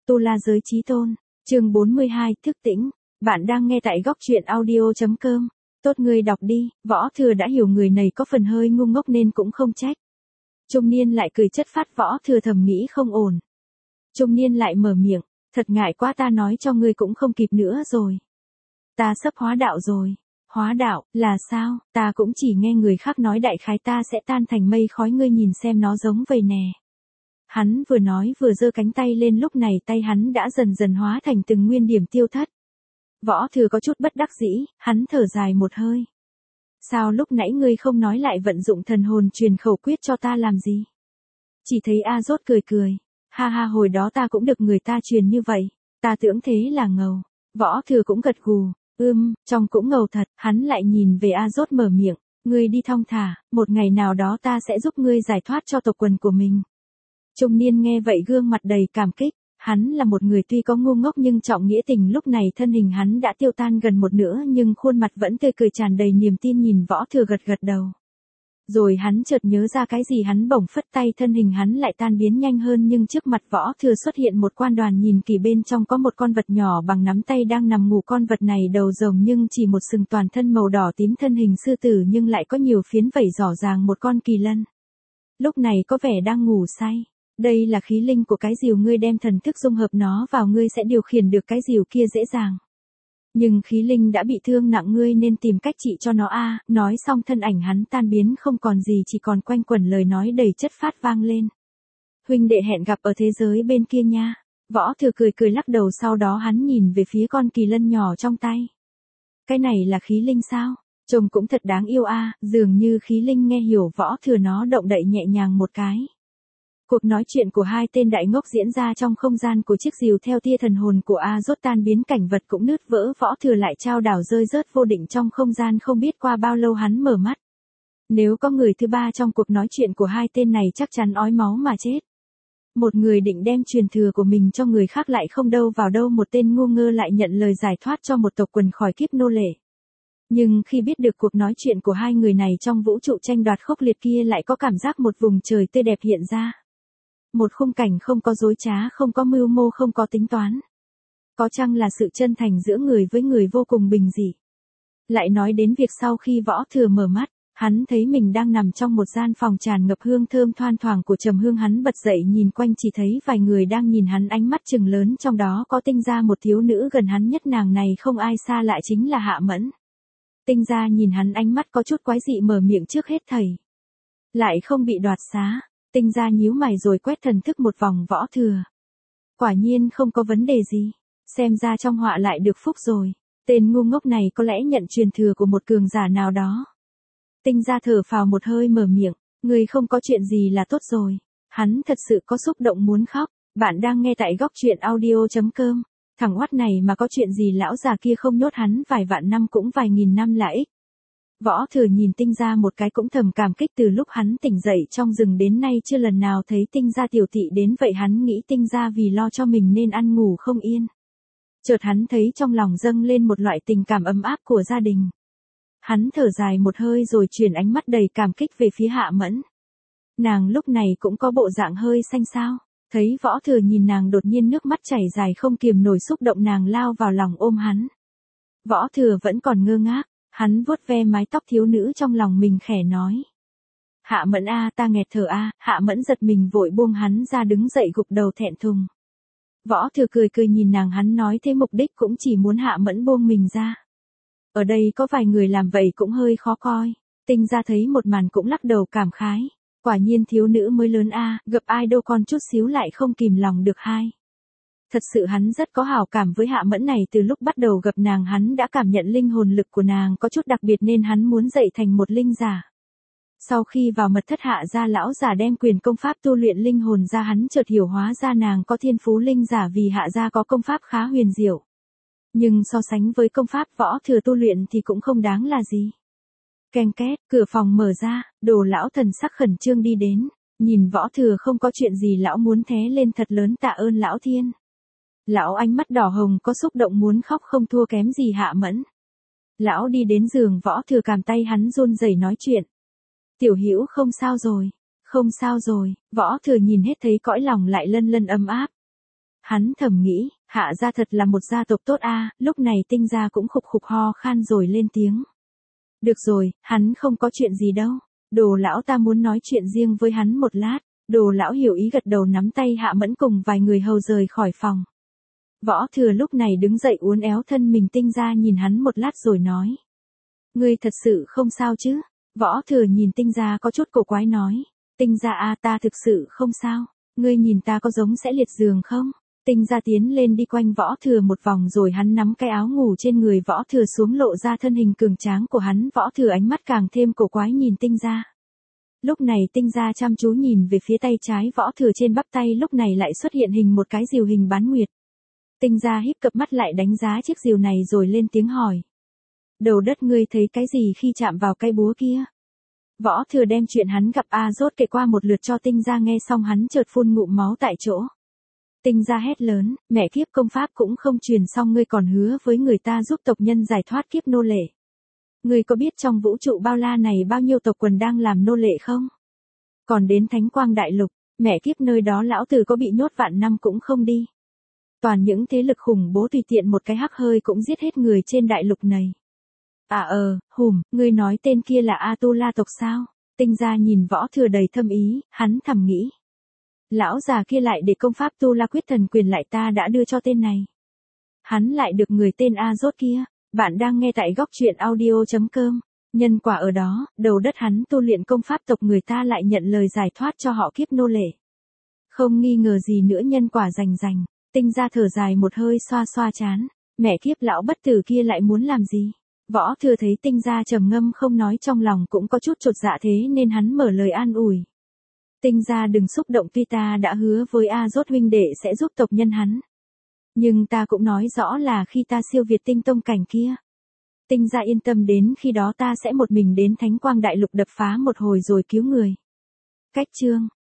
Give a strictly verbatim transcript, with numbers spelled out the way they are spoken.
Tu La Giới Chí Tôn, chương bốn mươi hai, thức tỉnh. Bạn đang nghe tại góc truyện audio chấm com. Tốt ngươi đọc đi, Võ Thừa đã hiểu người này có phần hơi ngu ngốc nên cũng không trách. Trung niên lại cười chất phát. Võ Thừa thầm nghĩ không ổn. Trung niên lại mở miệng, thật ngại quá, ta nói cho ngươi cũng không kịp nữa rồi. Ta sắp hóa đạo rồi. Hóa đạo, là sao? Ta cũng chỉ nghe người khác nói đại khái ta sẽ tan thành mây khói, ngươi nhìn xem nó giống vậy nè. Hắn vừa nói vừa giơ cánh tay lên, lúc này tay hắn đã dần dần hóa thành từng nguyên điểm tiêu thất. Võ Thừa có chút bất đắc dĩ, hắn thở dài một hơi. Sao lúc nãy ngươi không nói lại vận dụng thần hồn truyền khẩu quyết cho ta làm gì? Chỉ thấy A Rốt cười cười. Ha ha, hồi đó ta cũng được người ta truyền như vậy. Ta tưởng thế là ngầu. Võ Thừa cũng gật gù. Ưm, trong cũng ngầu thật. Hắn lại nhìn về A Rốt mở miệng. Ngươi đi thong thả, một ngày nào đó ta sẽ giúp ngươi giải thoát cho tộc quần của mình. Trung niên nghe vậy gương mặt đầy cảm kích. Hắn là một người tuy có ngu ngốc nhưng trọng nghĩa tình, lúc này thân hình hắn đã tiêu tan gần một nửa nhưng khuôn mặt vẫn tươi cười tràn đầy niềm tin, nhìn Võ Thừa gật gật đầu. Rồi hắn chợt nhớ ra cái gì, hắn bỗng phất tay, thân hình hắn lại tan biến nhanh hơn, nhưng trước mặt Võ Thừa xuất hiện một quan đoàn, nhìn kỹ bên trong có một con vật nhỏ bằng nắm tay đang nằm ngủ. Con vật này đầu rồng nhưng chỉ một sừng, toàn thân màu đỏ tím, thân hình sư tử nhưng lại có nhiều phiến vảy, rõ ràng một con kỳ lân. Lúc này có vẻ đang ngủ say. Đây là khí linh của cái diều, ngươi đem thần thức dung hợp nó vào, ngươi sẽ điều khiển được cái diều kia dễ dàng. Nhưng khí linh đã bị thương nặng, ngươi nên tìm cách trị cho nó a. À. Nói xong thân ảnh hắn tan biến không còn gì, chỉ còn quanh quẩn lời nói đầy chất phát vang lên. Huynh đệ hẹn gặp ở thế giới bên kia nha. Võ Thừa cười cười lắc đầu, sau đó hắn nhìn về phía con kỳ lân nhỏ trong tay. Cái này là khí linh sao? Trông cũng thật đáng yêu a. À. Dường như khí linh nghe hiểu Võ Thừa, nó động đậy nhẹ nhàng một cái. Cuộc nói chuyện của hai tên đại ngốc diễn ra trong không gian của chiếc diều, theo tia thần hồn của A Rốt tan biến, cảnh vật cũng nứt vỡ. Võ Thừa lại trao đảo rơi rớt vô định trong không gian, không biết qua bao lâu hắn mở mắt. Nếu có người thứ ba trong cuộc nói chuyện của hai tên này chắc chắn ói máu mà chết. Một người định đem truyền thừa của mình cho người khác lại không đâu vào đâu, một tên ngu ngơ lại nhận lời giải thoát cho một tộc quần khỏi kiếp nô lệ. Nhưng khi biết được cuộc nói chuyện của hai người này trong vũ trụ tranh đoạt khốc liệt kia, lại có cảm giác một vùng trời tươi đẹp hiện ra. Một khung cảnh không có dối trá, không có mưu mô, không có tính toán. Có chăng là sự chân thành giữa người với người vô cùng bình dị. Lại nói đến việc sau khi Võ Thừa mở mắt, hắn thấy mình đang nằm trong một gian phòng tràn ngập hương thơm thoang thoảng của trầm hương. Hắn bật dậy nhìn quanh, chỉ thấy vài người đang nhìn hắn ánh mắt trừng lớn, trong đó có Tinh Gia, một thiếu nữ gần hắn nhất, nàng này không ai xa lạ chính là Hạ Mẫn. Tinh Gia nhìn hắn ánh mắt có chút quái dị, mở miệng trước hết thầy. Lại không bị đoạt xá. Tinh Gia nhíu mày rồi quét thần thức một vòng Võ Thừa. Quả nhiên không có vấn đề gì. Xem ra trong họa lại được phúc rồi. Tên ngu ngốc này có lẽ nhận truyền thừa của một cường giả nào đó. Tinh Gia thở phào một hơi, mở miệng. Người không có chuyện gì là tốt rồi. Hắn thật sự có xúc động muốn khóc. Bạn đang nghe tại góc truyện audio chấm com. Thằng oát này mà có chuyện gì lão già kia không nhốt hắn vài vạn năm cũng vài nghìn năm là ích. Võ Thừa nhìn Tinh Gia một cái cũng thầm cảm kích, từ lúc hắn tỉnh dậy trong rừng đến nay chưa lần nào thấy Tinh Gia tiểu thị đến vậy. Hắn nghĩ Tinh Gia vì lo cho mình nên ăn ngủ không yên. Chợt hắn thấy trong lòng dâng lên một loại tình cảm ấm áp của gia đình. Hắn thở dài một hơi rồi chuyển ánh mắt đầy cảm kích về phía Hạ Mẫn. Nàng lúc này cũng có bộ dạng hơi xanh xao. Thấy Võ Thừa nhìn nàng, đột nhiên nước mắt chảy dài không kiềm nổi xúc động, nàng lao vào lòng ôm hắn. Võ Thừa vẫn còn ngơ ngác. Hắn vuốt ve mái tóc thiếu nữ trong lòng mình, khẽ nói. Hạ Mẫn a, ta nghẹt thở a. Hạ Mẫn giật mình vội buông hắn ra, đứng dậy gục đầu thẹn thùng. Võ Thừa cười cười nhìn nàng, hắn nói thế mục đích cũng chỉ muốn Hạ Mẫn buông mình ra. Ở đây có vài người làm vậy cũng hơi khó coi. Tinh Gia thấy một màn cũng lắc đầu cảm khái. Quả nhiên thiếu nữ mới lớn a, gặp ai đâu con chút xíu lại không kìm lòng được hai. Thật sự hắn rất có hảo cảm với Hạ Mẫn này, từ lúc bắt đầu gặp nàng hắn đã cảm nhận linh hồn lực của nàng có chút đặc biệt nên hắn muốn dạy thành một linh giả. Sau khi vào mật thất Hạ gia, lão giả đem quyền công pháp tu luyện linh hồn ra, hắn chợt hiểu hóa ra nàng có thiên phú linh giả, vì Hạ gia có công pháp khá huyền diệu. Nhưng so sánh với công pháp Võ Thừa tu luyện thì cũng không đáng là gì. Keng két, cửa phòng mở ra, Đồ lão thần sắc khẩn trương đi đến, nhìn Võ Thừa không có chuyện gì, lão muốn thé lên thật lớn tạ ơn lão thiên. Lão ánh mắt đỏ hồng có xúc động muốn khóc, không thua kém gì Hạ Mẫn. Lão đi đến giường Võ Thừa, cầm tay hắn run rẩy nói chuyện. Tiểu Hữu không sao rồi, không sao rồi. Võ Thừa nhìn hết thấy cõi lòng lại lân lân ấm áp. Hắn thầm nghĩ, Hạ gia thật là một gia tộc tốt a. Lúc này Tinh gia cũng khục khục ho khan rồi lên tiếng. Được rồi, hắn không có chuyện gì đâu. Đồ lão ta muốn nói chuyện riêng với hắn một lát. Đồ lão hiểu ý gật đầu nắm tay Hạ Mẫn cùng vài người hầu rời khỏi phòng. Võ Thừa lúc này đứng dậy uốn éo thân mình Tinh gia nhìn hắn một lát rồi nói. Ngươi thật sự không sao chứ? Võ Thừa nhìn Tinh gia có chút cổ quái nói. Tinh gia a ta thực sự không sao. Ngươi nhìn ta có giống sẽ liệt giường không? Tinh gia tiến lên đi quanh Võ Thừa một vòng rồi hắn nắm cái áo ngủ trên người Võ Thừa xuống lộ ra thân hình cường tráng của hắn. Võ Thừa ánh mắt càng thêm cổ quái nhìn Tinh gia. Lúc này Tinh gia chăm chú nhìn về phía tay trái Võ Thừa trên bắp tay lúc này lại xuất hiện hình một cái diều hình bán nguyệt. Tinh gia híp cặp mắt lại đánh giá chiếc diều này rồi lên tiếng hỏi. Đầu đất ngươi thấy cái gì khi chạm vào cây búa kia? Võ Thừa đem chuyện hắn gặp A Rốt kể qua một lượt cho Tinh gia nghe xong hắn chợt phun ngụm máu tại chỗ. Tinh gia hét lớn, mẹ kiếp công pháp cũng không truyền xong ngươi còn hứa với người ta giúp tộc nhân giải thoát kiếp nô lệ. Ngươi có biết trong vũ trụ bao la này bao nhiêu tộc quần đang làm nô lệ không? Còn đến Thánh Quang Đại Lục, mẹ kiếp nơi đó lão tử có bị nhốt vạn năm cũng không đi. Toàn những thế lực khủng bố tùy tiện một cái hắc hơi cũng giết hết người trên đại lục này. À ờ, hùm, ngươi nói tên kia là A-tu-la tộc sao? Tinh gia nhìn Võ Thừa đầy thâm ý, hắn thầm nghĩ. Lão già kia lại để công pháp tu la quyết thần quyền lại ta đã đưa cho tên này. Hắn lại được người tên A Rốt kia. Bạn đang nghe tại góc truyện audio chấm com. Nhân quả ở đó, đầu đất hắn tu luyện công pháp tộc người ta lại nhận lời giải thoát cho họ kiếp nô lệ. Không nghi ngờ gì nữa nhân quả rành rành. Tinh gia thở dài một hơi xoa xoa chán. Mẹ kiếp lão bất tử kia lại muốn làm gì? Võ Thừa thấy Tinh gia trầm ngâm không nói trong lòng cũng có chút chột dạ thế nên hắn mở lời an ủi. Tinh gia đừng xúc động tuy ta đã hứa với A Rốt huynh đệ sẽ giúp tộc nhân hắn. Nhưng ta cũng nói rõ là khi ta siêu việt tinh tông cảnh kia. Tinh gia yên tâm đến khi đó ta sẽ một mình đến Thánh Quang Đại Lục đập phá một hồi rồi cứu người. Cách chương.